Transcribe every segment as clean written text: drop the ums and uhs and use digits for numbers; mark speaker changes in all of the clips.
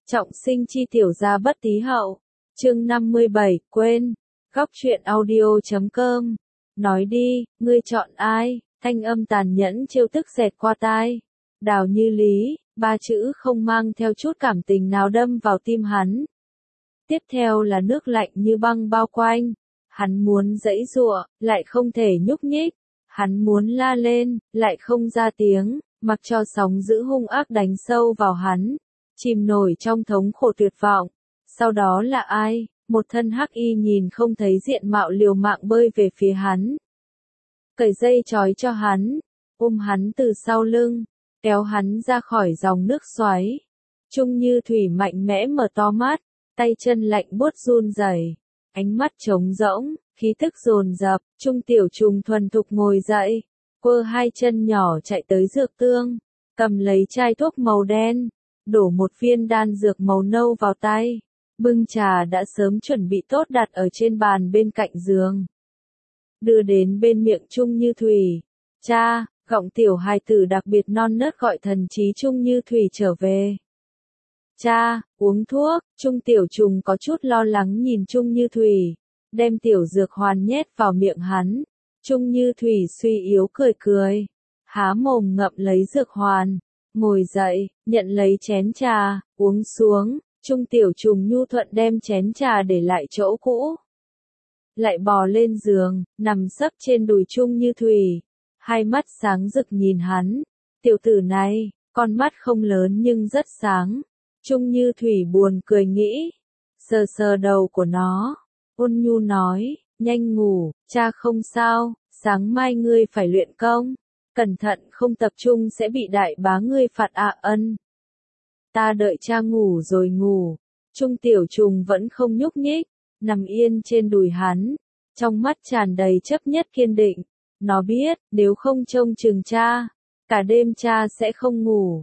Speaker 1: Trọng sinh chi tiểu gia bất tí hậu. Chương 57, quên. Góc truyện audio.com. Nói đi, ngươi chọn ai? Thanh âm tàn nhẫn trêu tức xẹt qua tai. Đào Như Lý, ba chữ không mang theo chút cảm tình nào đâm vào tim hắn. Tiếp theo là nước lạnh như băng bao quanh. Hắn muốn giãy giụa, lại không thể nhúc nhích. Hắn muốn la lên, lại không ra tiếng, mặc cho sóng dữ hung ác đánh sâu vào hắn. Chìm nổi trong thống khổ tuyệt vọng. Sau đó là ai? Một thân hắc y nhìn không thấy diện mạo liều mạng bơi về phía hắn. Cởi dây trói cho hắn, ôm hắn từ sau lưng, kéo hắn ra khỏi dòng nước xoáy. Trung Như Thủy mạnh mẽ mở to mắt, tay chân lạnh buốt run rẩy, ánh mắt trống rỗng, khí tức dồn dập. Trung Tiểu Trùng thuần thục ngồi dậy, quơ hai chân nhỏ chạy tới dược tương, cầm lấy chai thuốc màu đen, đổ một viên đan dược màu nâu vào tay, bưng trà đã sớm chuẩn bị tốt đặt ở trên bàn bên cạnh giường. Đưa đến bên miệng Trung Như Thủy. Cha, gọng tiểu hài tử đặc biệt non nớt gọi thần trí Trung Như Thủy trở về. Cha, uống thuốc. Trung Tiểu Trùng có chút lo lắng nhìn Trung Như Thủy, đem tiểu dược hoàn nhét vào miệng hắn. Trung Như Thủy suy yếu cười cười, há mồm ngậm lấy dược hoàn, ngồi dậy, nhận lấy chén trà, uống xuống. Trung Tiểu Trùng nhu thuận đem chén trà để lại chỗ cũ. Lại bò lên giường, nằm sấp trên đùi Trung Như Thủy. Hai mắt sáng rực nhìn hắn. Tiểu tử này, con mắt không lớn nhưng rất sáng. Trung Như Thủy buồn cười nghĩ. Sờ sờ đầu của nó. Ôn nhu nói, nhanh ngủ, cha không sao, sáng mai ngươi phải luyện công. Cẩn thận không tập trung sẽ bị đại bá ngươi phạt ạ ân. Ta đợi cha ngủ rồi ngủ. Trung Tiểu Trùng vẫn không nhúc nhích, nằm yên trên đùi hắn, trong mắt tràn đầy chấp nhất kiên định. Nó biết, nếu không trông chừng cha, cả đêm cha sẽ không ngủ.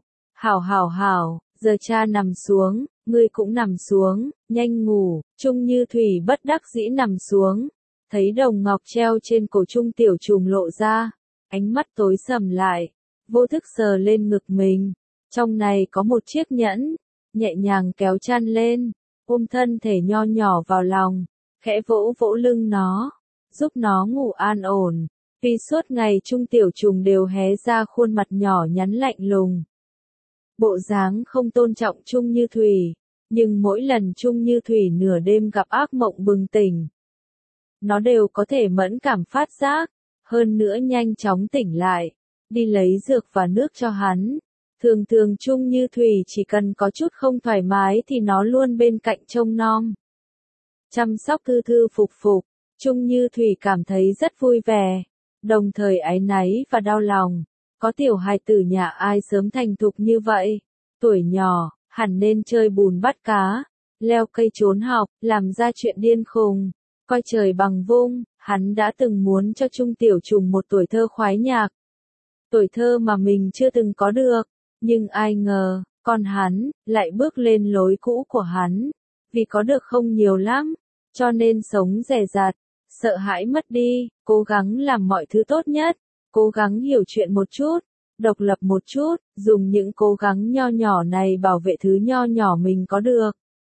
Speaker 1: Hảo, giờ cha nằm xuống, ngươi cũng nằm xuống, nhanh ngủ. Trung Như Thủy bất đắc dĩ nằm xuống, thấy đồng ngọc treo trên cổ Trung Tiểu Trùng lộ ra, ánh mắt tối sầm lại, vô thức sờ lên ngực mình. Trong này có một chiếc nhẫn, nhẹ nhàng kéo chăn lên, ôm thân thể nho nhỏ vào lòng, khẽ vỗ vỗ lưng nó, giúp nó ngủ an ổn. Vì suốt ngày Trung Tiểu Trùng đều hé ra khuôn mặt nhỏ nhắn lạnh lùng. Bộ dáng không tôn trọng Trung Như Thủy, nhưng mỗi lần Trung Như Thủy nửa đêm gặp ác mộng bừng tỉnh, nó đều có thể mẫn cảm phát giác, hơn nữa nhanh chóng tỉnh lại, đi lấy dược và nước cho hắn. Thường thường Trung Như Thủy chỉ cần có chút không thoải mái thì nó luôn bên cạnh trông nom, chăm sóc thư thư phục phục. Trung Như Thủy cảm thấy rất vui vẻ, đồng thời áy náy và đau lòng. Có tiểu hài tử nhà ai sớm thành thục như vậy, tuổi nhỏ, hẳn nên chơi bùn bắt cá, leo cây trốn học, làm ra chuyện điên khùng, coi trời bằng vung. Hắn đã từng muốn cho Trung Tiểu Trùng một tuổi thơ khoái nhạc, tuổi thơ mà mình chưa từng có được. Nhưng ai ngờ, con hắn, lại bước lên lối cũ của hắn. Vì có được không nhiều lắm, cho nên sống dè dặt, sợ hãi mất đi, cố gắng làm mọi thứ tốt nhất, cố gắng hiểu chuyện một chút, độc lập một chút, dùng những cố gắng nho nhỏ này bảo vệ thứ nho nhỏ mình có được.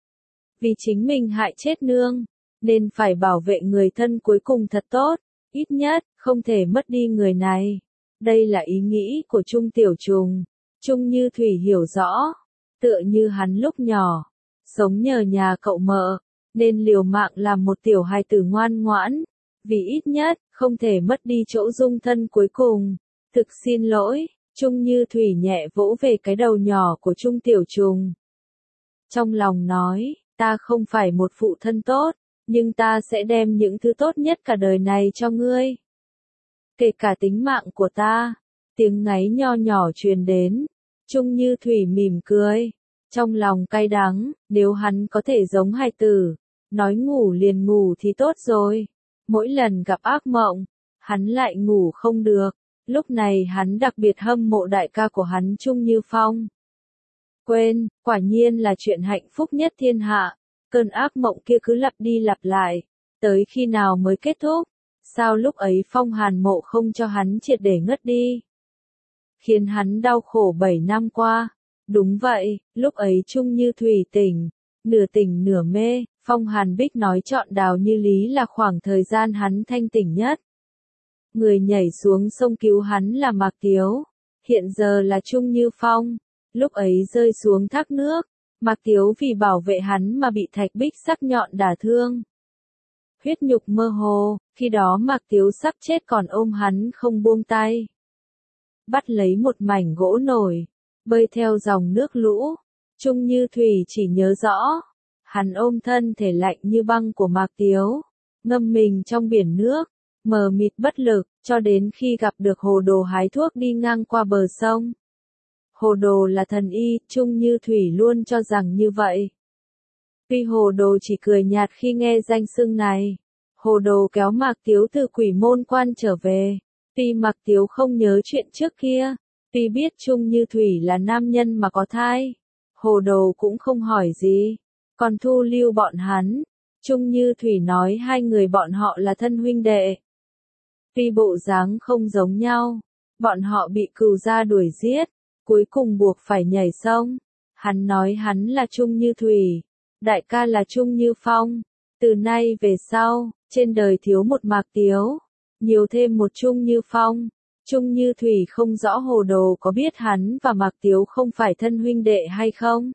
Speaker 1: Vì chính mình hại chết nương, nên phải bảo vệ người thân cuối cùng thật tốt, ít nhất, không thể mất đi người này. Đây là ý nghĩ của Trung Tiểu Trùng. Trung Như Thủy hiểu rõ, tựa như hắn lúc nhỏ, sống nhờ nhà cậu mợ, nên liều mạng làm một tiểu hài tử ngoan ngoãn, vì ít nhất, không thể mất đi chỗ dung thân cuối cùng. Thực xin lỗi. Trung Như Thủy nhẹ vỗ về cái đầu nhỏ của Trung Tiểu Trùng. Trong lòng nói, ta không phải một phụ thân tốt, nhưng ta sẽ đem những thứ tốt nhất cả đời này cho ngươi. Kể cả tính mạng của ta. Tiếng ngáy nho nhỏ truyền đến. Trung Như Thủy mỉm cười, trong lòng cay đắng, nếu hắn có thể giống hài tử, nói ngủ liền ngủ thì tốt rồi. Mỗi lần gặp ác mộng, hắn lại ngủ không được. Lúc này hắn đặc biệt hâm mộ đại ca của hắn Trung Như Phong. Quên, quả nhiên là chuyện hạnh phúc nhất thiên hạ. Cơn ác mộng kia cứ lặp đi lặp lại, tới khi nào mới kết thúc? Sao lúc ấy Phong Hàn Mộ không cho hắn triệt để ngất đi? Khiến hắn đau khổ 7 năm qua, Đúng vậy, lúc ấy Trung Như Thủy tỉnh nửa mê, Phong Hàn Bích nói chọn Đào Như Lý là khoảng thời gian hắn thanh tỉnh nhất. Người nhảy xuống sông cứu hắn là Mạc Tiếu, hiện giờ là Trung Như Phong, lúc ấy rơi xuống thác nước, Mạc Tiếu vì bảo vệ hắn mà bị thạch bích sắc nhọn đả thương. Huyết nhục mơ hồ, khi đó Mạc Tiếu sắp chết còn ôm hắn không buông tay. Bắt lấy một mảnh gỗ nổi, bơi theo dòng nước lũ, Trung Như Thủy chỉ nhớ rõ, hắn ôm thân thể lạnh như băng của Mạc Tiếu, ngâm mình trong biển nước, mờ mịt bất lực, cho đến khi gặp được Hồ Đồ hái thuốc đi ngang qua bờ sông. Hồ Đồ là thần y, Trung Như Thủy luôn cho rằng như vậy. Tuy Hồ Đồ chỉ cười nhạt khi nghe danh xưng này, Hồ Đồ kéo Mạc Tiếu từ Quỷ Môn Quan trở về. Tuy Mạc Tiếu không nhớ chuyện trước kia, tuy biết Trung Như Thủy là nam nhân mà có thai, Hồ Đồ cũng không hỏi gì, còn thu lưu bọn hắn. Trung Như Thủy nói hai người bọn họ là thân huynh đệ. Tuy bộ dáng không giống nhau, bọn họ bị cừu gia đuổi giết, cuối cùng buộc phải nhảy sông. Hắn nói hắn là Trung Như Thủy, đại ca là Trung Như Phong. Từ nay về sau, trên đời thiếu một Mạc Tiếu, nhiều thêm một Trung Như Phong. Trung Như Thủy không rõ Hồ Đồ có biết hắn và Mạc Tiếu không phải thân huynh đệ hay không.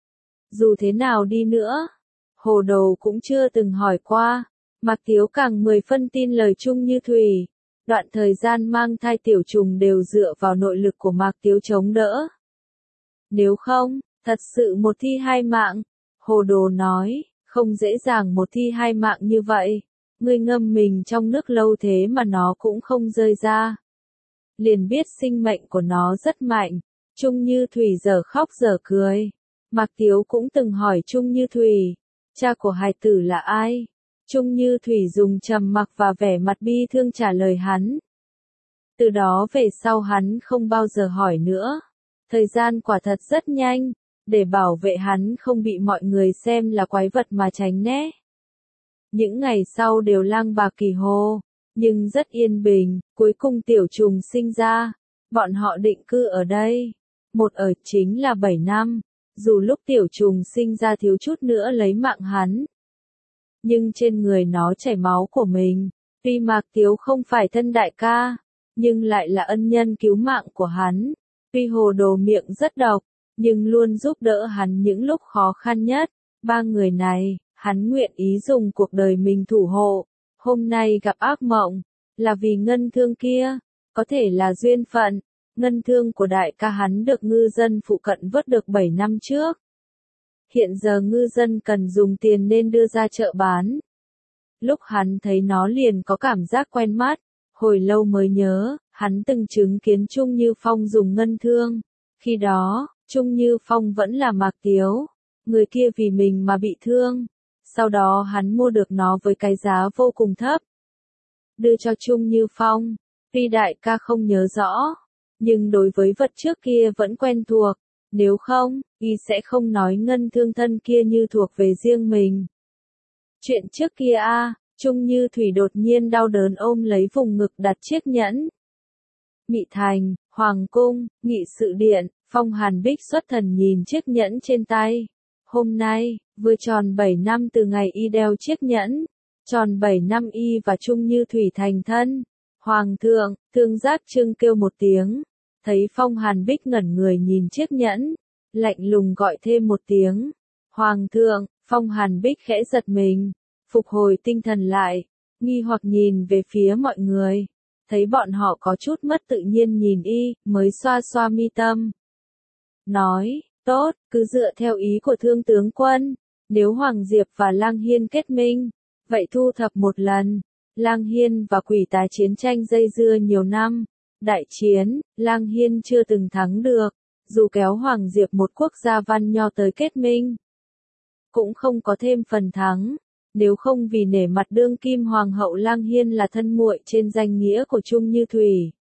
Speaker 1: Dù thế nào đi nữa, Hồ Đồ cũng chưa từng hỏi qua. Mạc Tiếu càng 10 phân tin lời Trung Như Thủy. Đoạn thời gian mang thai tiểu trùng đều dựa vào nội lực của Mạc Tiếu chống đỡ. Nếu không, thật sự một thi hai mạng. Hồ Đồ nói, không dễ dàng một thi hai mạng như vậy. Ngươi ngâm mình trong nước lâu thế mà nó cũng không rơi ra. Liền biết sinh mệnh của nó rất mạnh. Trung Như Thủy giờ khóc giờ cười. Mạc Tiếu cũng từng hỏi Trung Như Thủy, cha của hài tử là ai? Trung Như Thủy dùng trầm mặc và vẻ mặt bi thương trả lời hắn. Từ đó về sau hắn không bao giờ hỏi nữa. Thời gian quả thật rất nhanh, để bảo vệ hắn không bị mọi người xem là quái vật mà tránh né. Những ngày sau đều lang bạc kỳ hồ, nhưng rất yên bình, cuối cùng tiểu trùng sinh ra, bọn họ định cư ở đây. Một ở chính là 7 năm, dù lúc tiểu trùng sinh ra thiếu chút nữa lấy mạng hắn. Nhưng trên người nó chảy máu của mình, tuy Mạc Tiếu không phải thân đại ca, nhưng lại là ân nhân cứu mạng của hắn. Tuy Hồ Đồ miệng rất độc, nhưng luôn giúp đỡ hắn những lúc khó khăn nhất. Ba người này, hắn nguyện ý dùng cuộc đời mình thủ hộ. Hôm nay gặp ác mộng, là vì ngân thương kia, có thể là duyên phận. Ngân thương của đại ca hắn được ngư dân phụ cận vớt được 7 năm trước. Hiện giờ ngư dân cần dùng tiền nên đưa ra chợ bán. Lúc hắn thấy nó liền có cảm giác quen mắt, hồi lâu mới nhớ, hắn từng chứng kiến Trung Như Phong dùng ngân thương. Khi đó, Trung Như Phong vẫn là Mạc Tiếu, người kia vì mình mà bị thương. Sau đó hắn mua được nó với cái giá vô cùng thấp. Đưa cho Trung Như Phong, tuy đại ca không nhớ rõ, nhưng đối với vật trước kia vẫn quen thuộc. Nếu không, y sẽ không nói ngân thương thân kia như thuộc về riêng mình. Chuyện trước kia Trung Như Thủy đột nhiên đau đớn ôm lấy vùng ngực đặt chiếc nhẫn. Mị Thành, Hoàng Cung, Nghị Sự Điện, Phong Hàn Bích xuất thần nhìn chiếc nhẫn trên tay. Hôm nay, vừa tròn 7 năm từ ngày y đeo chiếc nhẫn. Tròn 7 năm y và Trung Như Thủy thành thân. Hoàng thượng, Thương Giác Trưng kêu một tiếng. Thấy Phong Hàn Bích ngẩn người nhìn chiếc nhẫn, lạnh lùng gọi thêm một tiếng. Hoàng thượng, Phong Hàn Bích khẽ giật mình, phục hồi tinh thần lại, nghi hoặc nhìn về phía mọi người. Thấy bọn họ có chút mất tự nhiên nhìn y, mới xoa xoa mi tâm. Nói, tốt, cứ dựa theo ý của Thương tướng quân. Nếu Hoàng Diệp và Lang Hiên kết minh, vậy thu thập một lần. Lang Hiên và Quỷ Tà chiến tranh dây dưa nhiều năm. Đại chiến, Lang Hiên chưa từng thắng được, dù kéo Hoàng Diệp một quốc gia văn nho tới kết minh, cũng không có thêm phần thắng. Nếu không vì nể mặt đương kim hoàng hậu Lang Hiên là thân muội trên danh nghĩa của Trung Như Thủy,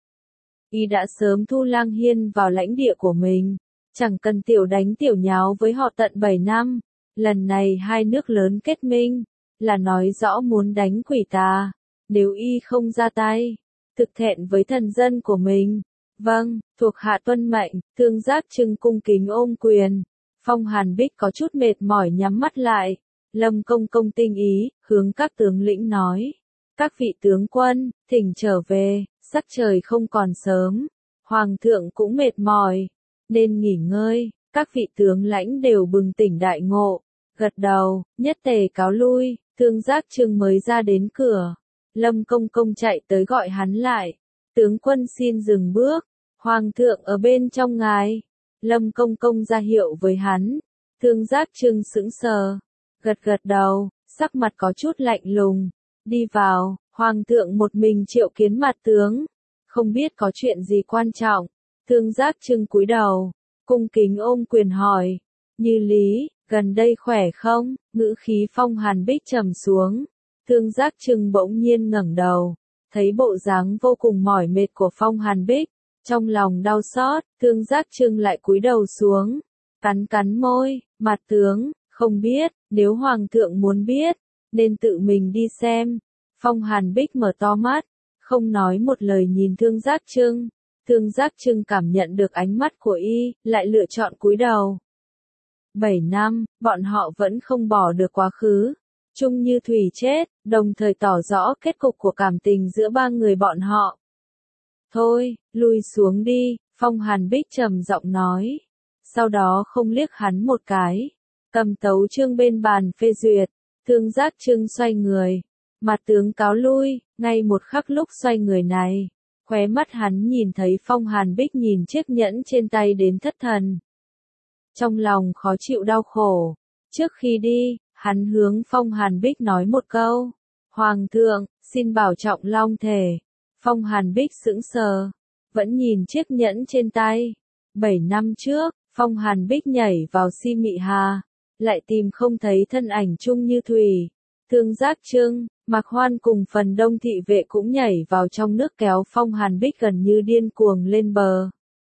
Speaker 1: y đã sớm thu Lang Hiên vào lãnh địa của mình, chẳng cần tiểu đánh tiểu nháo với họ tận 7 năm. Lần này hai nước lớn kết minh, là nói rõ muốn đánh Quỷ Tà. Nếu y không ra tay, thực thẹn với thần dân của mình, Vâng, thuộc hạ tuân mệnh, Thương Giác Trưng cung kính ôm quyền. Phong Hàn Bích có chút mệt mỏi nhắm mắt lại. Lâm Công Công tinh ý, hướng các tướng lĩnh nói. Các vị tướng quân, thỉnh trở về, sắc trời không còn sớm. Hoàng thượng cũng mệt mỏi, nên nghỉ ngơi. Các vị tướng lãnh đều bừng tỉnh đại ngộ. Gật đầu, nhất tề cáo lui, Thương Giác Trưng mới ra đến cửa. Lâm Công Công chạy tới gọi hắn lại. Tướng quân xin dừng bước, Hoàng thượng ở bên trong ngài. Lâm Công Công ra hiệu với hắn. Thương Giác Trưng sững sờ, gật gật đầu, sắc mặt có chút lạnh lùng. Đi vào, Hoàng thượng một mình triệu kiến mặt tướng. Không biết có chuyện gì quan trọng. Thương Giác Trưng cúi đầu, cung kính ôm quyền hỏi. Như Lý, gần đây khỏe không? Ngữ khí Phong Hàn Bích trầm xuống. Thương Giác Trưng bỗng nhiên ngẩng đầu, thấy bộ dáng vô cùng mỏi mệt của Phong Hàn Bích, trong lòng đau xót. Thương Giác Trưng lại cúi đầu xuống, cắn cắn môi, mặt tướng, không biết, nếu Hoàng thượng muốn biết, nên tự mình đi xem. Phong Hàn Bích mở to mắt, không nói một lời nhìn Thương Giác Trưng. Thương Giác Trưng cảm nhận được ánh mắt của y, lại lựa chọn cúi đầu. 7 năm, bọn họ vẫn không bỏ được quá khứ. Chung Như Thủy chết, đồng thời tỏ rõ kết cục của cảm tình giữa ba người bọn họ. Thôi, lui xuống đi, Phong Hàn Bích trầm giọng nói. Sau đó không liếc hắn một cái, cầm tấu chương bên bàn phê duyệt. Thương Giác Trưng xoay người, mặt tướng cáo lui. Ngay một khắc lúc xoay người này, khóe mắt hắn nhìn thấy Phong Hàn Bích nhìn chiếc nhẫn trên tay đến thất thần. Trong lòng khó chịu đau khổ. Trước khi đi, hắn hướng Phong Hàn Bích nói một câu. Hoàng thượng, xin bảo trọng long thể. Phong Hàn Bích sững sờ, vẫn nhìn chiếc nhẫn trên tay. 7 năm trước, Phong Hàn Bích nhảy vào Si Mị Hà, lại tìm không thấy thân ảnh Chung Như Thủy. Thương Giác Trưng, Mạc Hoan cùng phần đông thị vệ cũng nhảy vào trong nước kéo Phong Hàn Bích gần như điên cuồng lên bờ.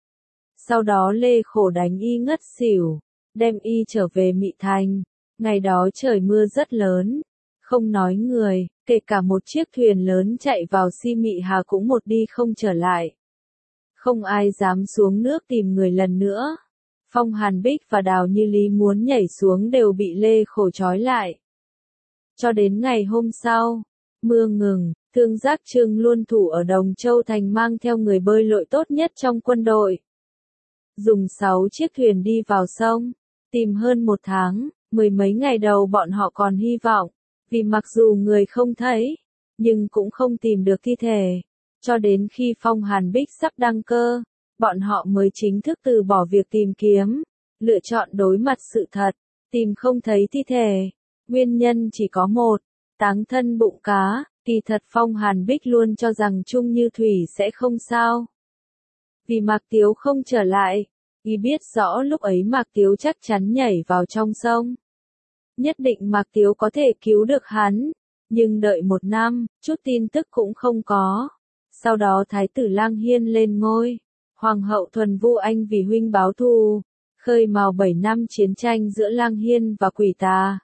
Speaker 1: Sau đó Lê Khổ đánh y ngất xỉu, đem y trở về Mị Thành. Ngày đó trời mưa rất lớn, không nói người, kể cả một chiếc thuyền lớn chạy vào Si Mị Hà cũng một đi không trở lại. Không ai dám xuống nước tìm người lần nữa. Phong Hàn Bích và Đào Như Lý muốn nhảy xuống đều bị Lê Khổ trói lại. Cho đến ngày hôm sau, mưa ngừng, Thương Giác Trưng luôn thủ ở Đồng Châu Thành mang theo người bơi lội tốt nhất trong quân đội. Dùng 6 chiếc thuyền đi vào sông, tìm hơn 1 tháng, 10 mấy ngày đầu bọn họ còn hy vọng, vì mặc dù người không thấy, nhưng cũng không tìm được thi thể. Cho đến khi Phong Hàn Bích sắp đăng cơ, bọn họ mới chính thức từ bỏ việc tìm kiếm, lựa chọn đối mặt sự thật, tìm không thấy thi thể. Nguyên nhân chỉ có một, táng thân bụng cá. Kỳ thật Phong Hàn Bích luôn cho rằng Chung Như Thủy sẽ không sao. Vì Mạc Tiếu không trở lại, y biết rõ lúc ấy Mạc Tiếu chắc chắn nhảy vào trong sông. Nhất định Mạc Tiếu có thể cứu được hắn, nhưng đợi 1 năm, chút tin tức cũng không có. Sau đó Thái tử Lang Hiên lên ngôi, Hoàng hậu Thuần Vu Anh vì huynh báo thù, khơi mào 7 năm chiến tranh giữa Lang Hiên và Quỷ Tà.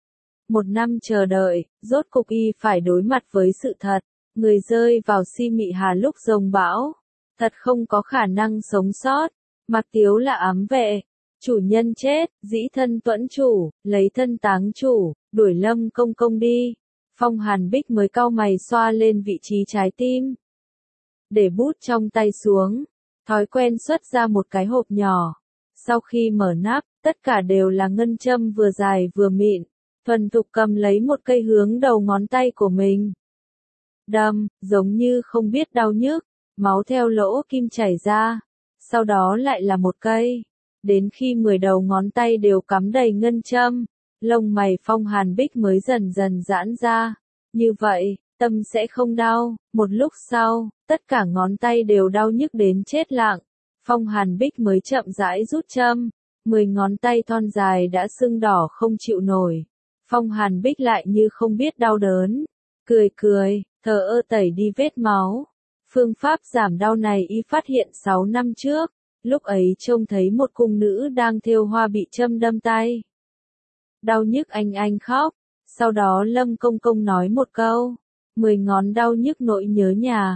Speaker 1: 1 năm chờ đợi, rốt cục y phải đối mặt với sự thật, người rơi vào Si Mị Hà lúc rồng bão, thật không có khả năng sống sót. Mạc Tiếu là ám vệ, chủ nhân chết, dĩ thân tuẫn chủ, lấy thân táng chủ, đuổi Lâm Công Công đi. Phong Hàn Bích mới cau mày xoa lên vị trí trái tim, để bút trong tay xuống, thói quen xuất ra một cái hộp nhỏ. Sau khi mở nắp, tất cả đều là ngân châm vừa dài vừa mịn. Thuần thục cầm lấy một cây hướng đầu ngón tay của mình. Đâm, giống như không biết đau nhức, máu theo lỗ kim chảy ra. Sau đó lại là một cây. Đến khi 10 đầu ngón tay đều cắm đầy ngân châm, lông mày Phong Hàn Bích mới dần dần giãn ra. Như vậy, tâm sẽ không đau. Một lúc sau, tất cả ngón tay đều đau nhức đến chết lặng. Phong Hàn Bích mới chậm rãi rút châm. 10 ngón tay thon dài đã sưng đỏ không chịu nổi. Phong Hàn Bích lại như không biết đau đớn, cười cười, thờ ơ tẩy đi vết máu. Phương pháp giảm đau này y phát hiện 6 năm trước, lúc ấy trông thấy một cung nữ đang thêu hoa bị châm đâm tay. Đau nhức anh khóc, sau đó Lâm Công Công nói một câu, 10 ngón đau nhức nỗi nhớ nhà,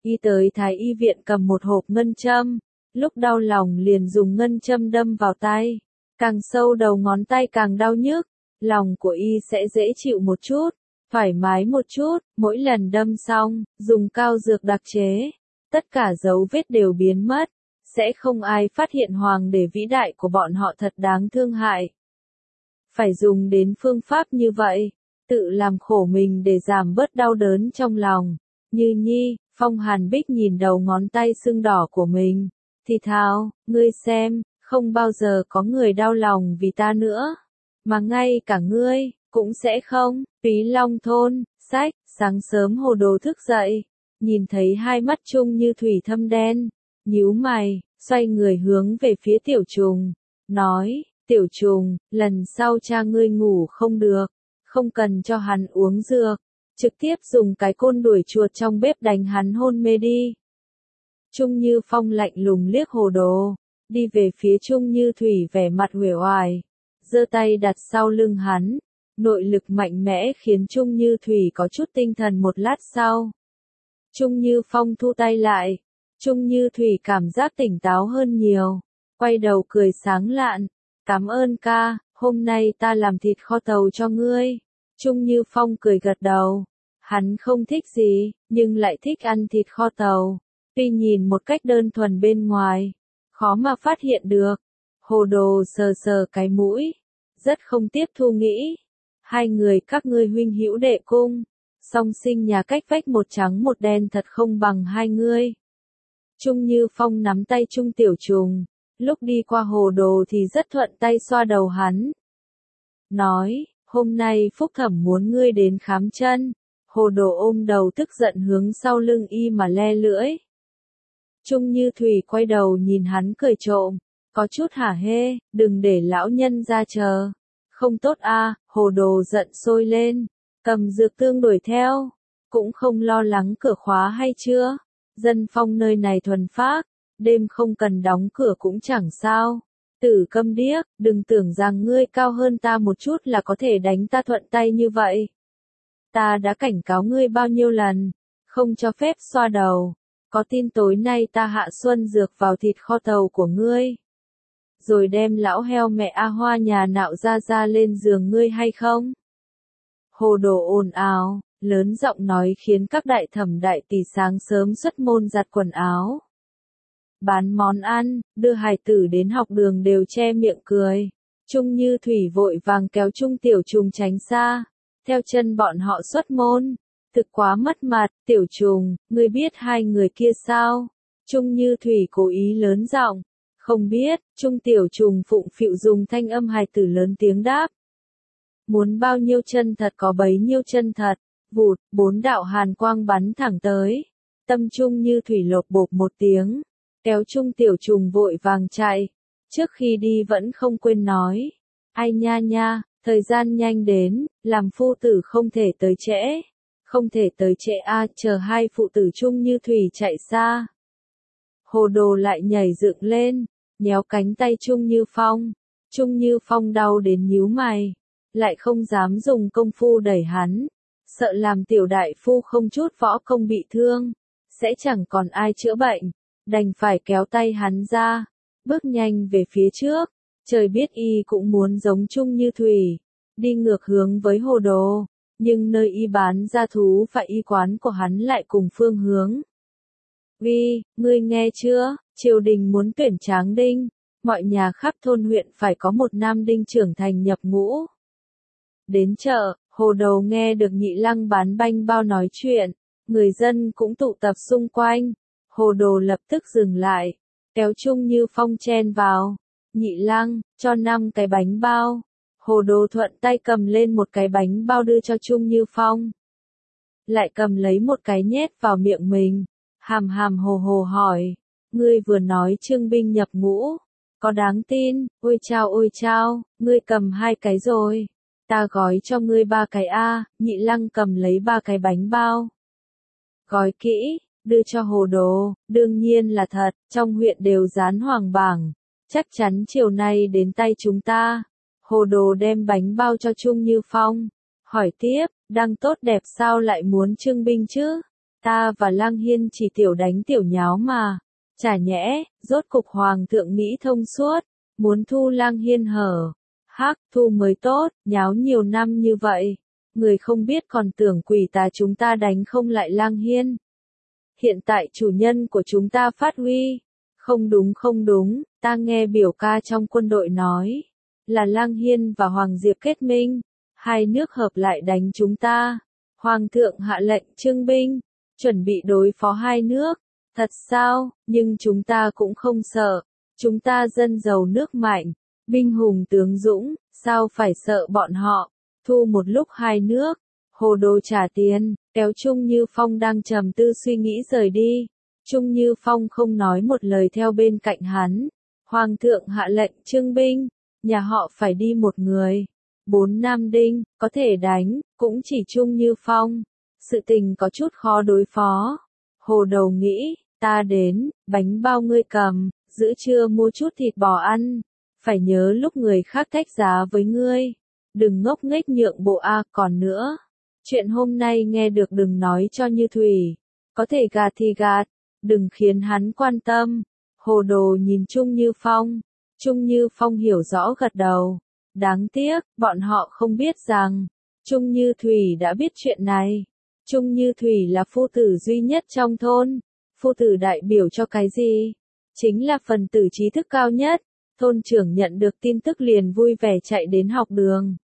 Speaker 1: Y tới Thái y viện cầm một hộp ngân châm, lúc đau lòng liền dùng ngân châm đâm vào tay. Càng sâu đầu ngón tay càng đau nhức, lòng của y sẽ dễ chịu một chút, thoải mái một chút, mỗi lần đâm xong, dùng cao dược đặc chế. Tất cả dấu vết đều biến mất, sẽ không ai phát hiện hoàng đế vĩ đại của bọn họ thật đáng thương hại. Phải dùng đến phương pháp như vậy, tự làm khổ mình để giảm bớt đau đớn trong lòng. Như Nhi, Phong Hàn Bích nhìn đầu ngón tay sưng đỏ của mình, thì thào, ngươi xem, không bao giờ có người đau lòng vì ta nữa, mà ngay cả ngươi, cũng sẽ không. Phí Long Thôn, sách, sáng sớm Hồ Đồ thức dậy, nhìn thấy hai mắt Trung Như thủy thâm đen, nhíu mày, xoay người hướng về phía Tiểu Trùng, nói, Tiểu Trùng, lần sau cha ngươi ngủ không được, không cần cho hắn uống dược, trực tiếp dùng cái côn đuổi chuột trong bếp đánh hắn hôn mê đi. Trung Như Phong lạnh lùng liếc Hồ Đồ, đi về phía Trung Như Thủy vẻ mặt uể oải, giơ tay đặt sau lưng hắn, nội lực mạnh mẽ khiến Trung Như Thủy có chút tinh thần một lát sau. Trung Như Phong thu tay lại, Trung Như Thủy cảm giác tỉnh táo hơn nhiều, quay đầu cười sáng lạn, cảm ơn ca, hôm nay ta làm thịt kho tàu cho ngươi. Trung Như Phong cười gật đầu, hắn không thích gì, nhưng lại thích ăn thịt kho tàu, tuy nhìn một cách đơn thuần bên ngoài, khó mà phát hiện được. Hồ Đồ sờ sờ cái mũi, rất không tiếp thu nghĩ, hai người các ngươi huynh hữu đệ cung, song sinh nhà cách vách một trắng một đen thật không bằng hai ngươi. Trung Như Phong nắm tay Trung Tiểu Trùng, lúc đi qua Hồ Đồ thì rất thuận tay xoa đầu hắn. Nói, hôm nay Phúc Thẩm muốn ngươi đến khám chân. Hồ Đồ ôm đầu tức giận hướng sau lưng y mà le lưỡi. Trung Như Thủy quay đầu nhìn hắn cười trộm, có chút hả hê, đừng để lão nhân ra chờ. Không tốt a, Hồ Đồ giận sôi lên, cầm dược tương đuổi theo, cũng không lo lắng cửa khóa hay chưa. Dân phong nơi này thuần phác, đêm không cần đóng cửa cũng chẳng sao. Tử câm điếc, đừng tưởng rằng ngươi cao hơn ta một chút là có thể đánh ta thuận tay như vậy. Ta đã cảnh cáo ngươi bao nhiêu lần, không cho phép xoa đầu. Có tin tối nay ta hạ xuân dược vào thịt kho tàu của ngươi, rồi đem lão heo mẹ A Hoa nhà nạo ra lên giường ngươi hay không? Hồ Đồ ồn ào, lớn giọng nói khiến các đại thẩm đại tỷ sáng sớm xuất môn giặt quần áo, bán món ăn, đưa hài tử đến học đường đều che miệng cười. Trung Như Thủy vội vàng kéo Trung Tiểu Trùng tránh xa, theo chân bọn họ xuất môn. Thực quá mất mặt, Tiểu Trùng, ngươi biết hai người kia sao? Trung Như Thủy cố ý lớn giọng, không biết. Trung Tiểu Trùng phụng phịu dùng thanh âm hài tử lớn tiếng đáp. Muốn bao nhiêu chân thật có bấy nhiêu chân thật. Vụt, 4 đạo hàn quang bắn thẳng tới. Tâm Trung Như Thủy lột bột một tiếng, kéo Trung Tiểu Trùng vội vàng chạy. Trước khi đi vẫn không quên nói, ai nha nha, thời gian nhanh đến, làm phu tử không thể tới trễ. Không thể tới trễ a, chờ hai phụ tử Trung Như Thủy chạy xa. Hồ Đồ lại nhảy dựng lên, nhéo cánh tay Trung Như Phong. Trung Như Phong đau đến nhíu mày, lại không dám dùng công phu đẩy hắn, sợ làm tiểu đại phu không chút võ công bị thương, sẽ chẳng còn ai chữa bệnh, đành phải kéo tay hắn ra, bước nhanh về phía trước. Trời biết y cũng muốn giống Trung Như Thủy, đi ngược hướng với Hồ Đồ, nhưng nơi y bán gia thú và y quán của hắn lại cùng phương hướng. Vì, ngươi nghe chưa, triều đình muốn tuyển tráng đinh, mọi nhà khắp thôn huyện phải có một nam đinh trưởng thành nhập ngũ. Đến chợ, Hồ Đồ nghe được Nhị Lăng bán banh bao nói chuyện, người dân cũng tụ tập xung quanh. Hồ Đồ lập tức dừng lại, kéo Trung Như Phong chen vào. Nhị Lăng, cho 5 cái bánh bao. Hồ Đồ thuận tay cầm lên một cái bánh bao đưa cho Trung Như Phong. Lại cầm lấy một cái nhét vào miệng mình. Hàm hàm hồ hồ hỏi, ngươi vừa nói trương binh nhập ngũ, có đáng tin? Ôi chao, ngươi cầm 2 cái rồi. Ta gói cho ngươi 3 cái a. Nhị Lăng cầm lấy 3 cái bánh bao. Gói kỹ, đưa cho Hồ Đồ, đương nhiên là thật, trong huyện đều dán hoàng bảng, chắc chắn chiều nay đến tay chúng ta. Hồ Đồ đem bánh bao cho Trung Như Phong, hỏi tiếp, đang tốt đẹp sao lại muốn trương binh chứ? Ta và Lăng Hiên chỉ tiểu đánh tiểu nháo mà. Chả nhẽ, rốt cục hoàng thượng nghĩ thông suốt, muốn thu Lăng Hiên hở. Hắc, thu mới tốt, nháo nhiều năm như vậy. Người không biết còn tưởng quỷ tà chúng ta đánh không lại Lăng Hiên. Hiện tại chủ nhân của chúng ta phát huy. Không đúng, ta nghe biểu ca trong quân đội nói. Là Lăng Hiên và Hoàng Diệp kết minh. Hai nước hợp lại đánh chúng ta. Hoàng thượng hạ lệnh trưng binh. Chuẩn bị đối phó hai nước. Thật sao, nhưng chúng ta cũng không sợ. Chúng ta dân giàu nước mạnh. Binh hùng tướng dũng, sao phải sợ bọn họ. Thu một lúc hai nước. Hồ đồ trả tiền, kéo Trung Như Phong đang trầm tư suy nghĩ rời đi. Trung Như Phong không nói một lời theo bên cạnh hắn. Hoàng thượng hạ lệnh trưng binh, nhà họ phải đi một người. 4 nam đinh, có thể đánh, cũng chỉ Trung Như Phong. Sự tình có chút khó đối phó. Hồ đầu nghĩ, ta đến, bánh bao ngươi cầm, giữa trưa mua chút thịt bò ăn. Phải nhớ lúc người khác thách giá với ngươi. Đừng ngốc nghếch nhượng bộ a, còn nữa. Chuyện hôm nay nghe được đừng nói cho Như Thủy. Có thể gạt thì gạt, đừng khiến hắn quan tâm. Hồ đồ nhìn Trung Như Phong. Trung Như Phong hiểu rõ gật đầu. Đáng tiếc, bọn họ không biết rằng, Trung Như Thủy đã biết chuyện này. Trung Như Thủy là phu tử duy nhất trong thôn. Phu tử đại biểu cho cái gì? Chính là phần tử trí thức cao nhất. Thôn trưởng nhận được tin tức liền vui vẻ chạy đến học đường.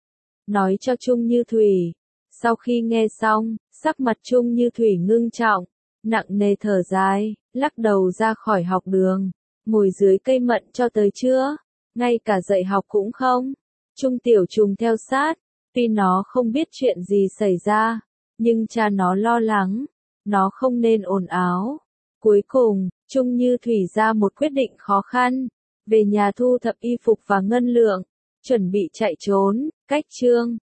Speaker 1: Nói cho Trung Như Thủy. Sau khi nghe xong, sắc mặt Trung Như Thủy ngưng trọng, nặng nề thở dài, lắc đầu ra khỏi học đường, ngồi dưới cây mận cho tới trưa, ngay cả dạy học cũng không. Trung Tiểu Trùng theo sát, tuy nó không biết chuyện gì xảy ra, nhưng cha nó lo lắng, nó không nên ồn ào. Cuối cùng, Trung Như Thủy ra một quyết định khó khăn, về nhà thu thập y phục và ngân lượng, chuẩn bị chạy trốn, cách Trương